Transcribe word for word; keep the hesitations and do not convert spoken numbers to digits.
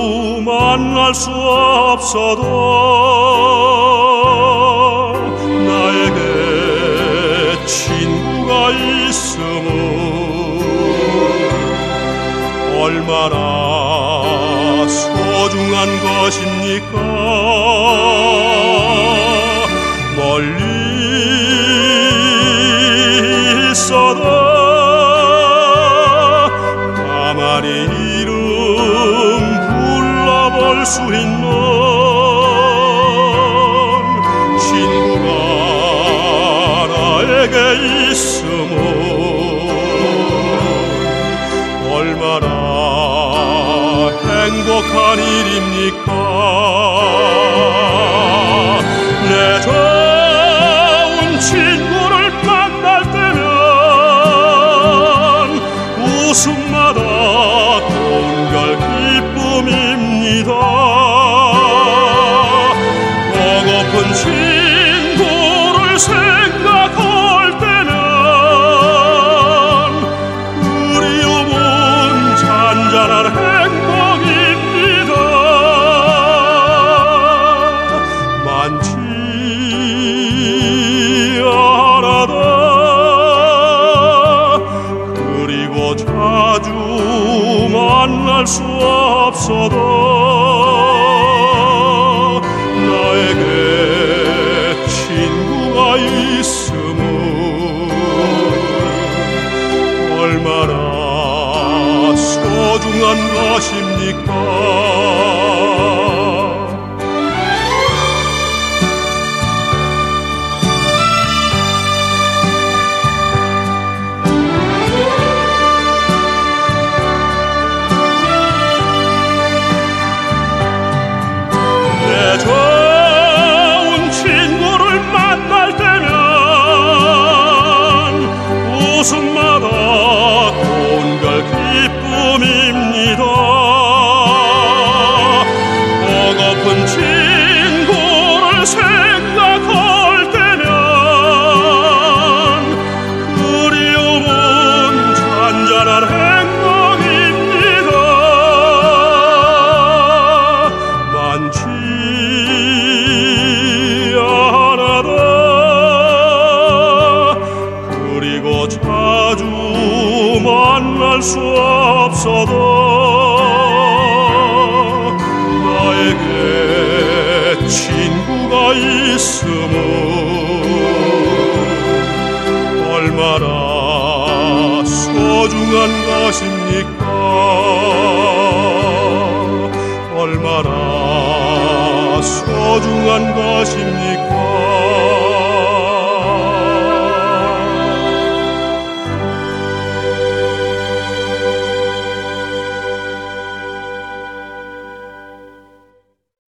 만날 수 없어도 나에게 친구가 있음은 얼마나 소중한 것입니까? 멀리 있어도 가만히 이름 불러볼 수 있는 친구가 나에게 있음은 얼마나 행복한 일입니까? 내 좋은 친구를 만날 때면 웃음마다 온결 기쁨입니다. 보고픈 친구를 생각할 때면 그리움은 잔잔한 행복입니다. 많지 않아도 그리고 자주 만날 수 없어도 나에게 친구가 있음은 얼마나 소중한 것입니까? 좋은 친구를 만날 때면 웃음마다 온결 기쁨입니다. 보고픈 친구를 생각할 때면 그리움은 잔잔한 행복입니다. 많지 자주 만날 수 없어도 나에게 친구가 있음은 얼마나 소중한 것입니까? 얼마나 소중한 것입니까?